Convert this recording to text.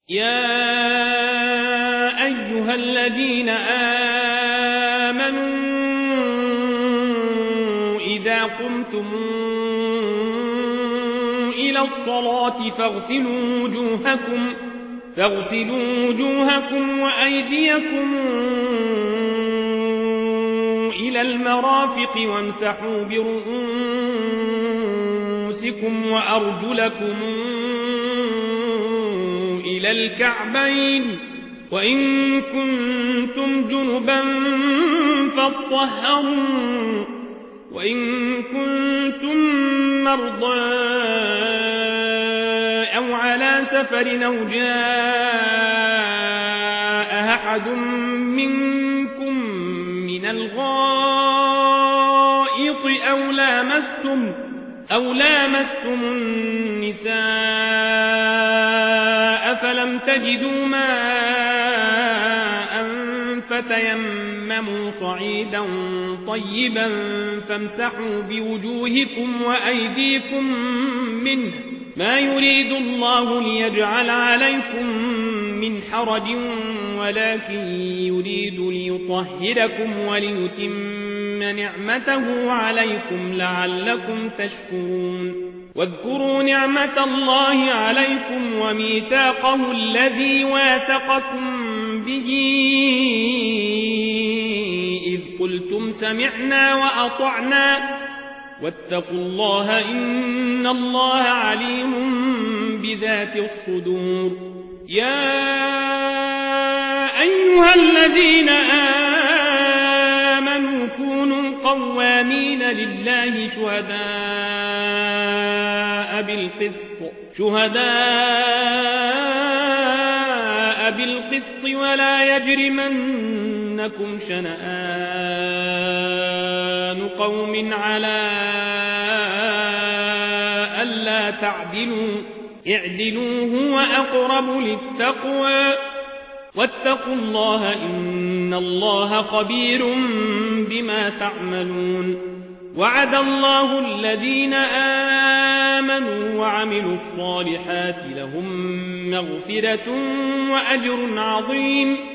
يا أيها الذين آمنوا إذا قمتم إلى الصلاة فاغسلوا وجوهكم وأيديكم إلى المرافق وامسحوا برؤوسكم وأرجلكم إلى الكعبين وإن كنتم جنبا فاطهروا وإن كنتم مرضى أو على سفر أو جاء أحد منكم من الغائط أو لامستم النساء فلم تجدوا ماء فتيمموا صعيدا طيبا فامسحوا بوجوهكم وأيديكم منه ما يريد الله ليجعل عليكم من حرج ولكن يريد ليطهركم وليتم نعمته عليكم لعلكم تشكرون واذكروا نعمة الله عليكم وميثاقه الذي واثقكم به إذ قلتم سمعنا وأطعنا واتقوا الله إن الله عليم بذات الصدور يا أيها الذين آمنوا كونوا قوامين لله شهداء بالقسط ولا يجرمنكم شنآن قوم على ألا تعدلوا اعدلوا هو أقرب للتقوى واتقوا الله إن الله خبير بما تعملون وعد الله الذين آمنوا وعملوا الصالحات لهم مغفرة وأجر عظيم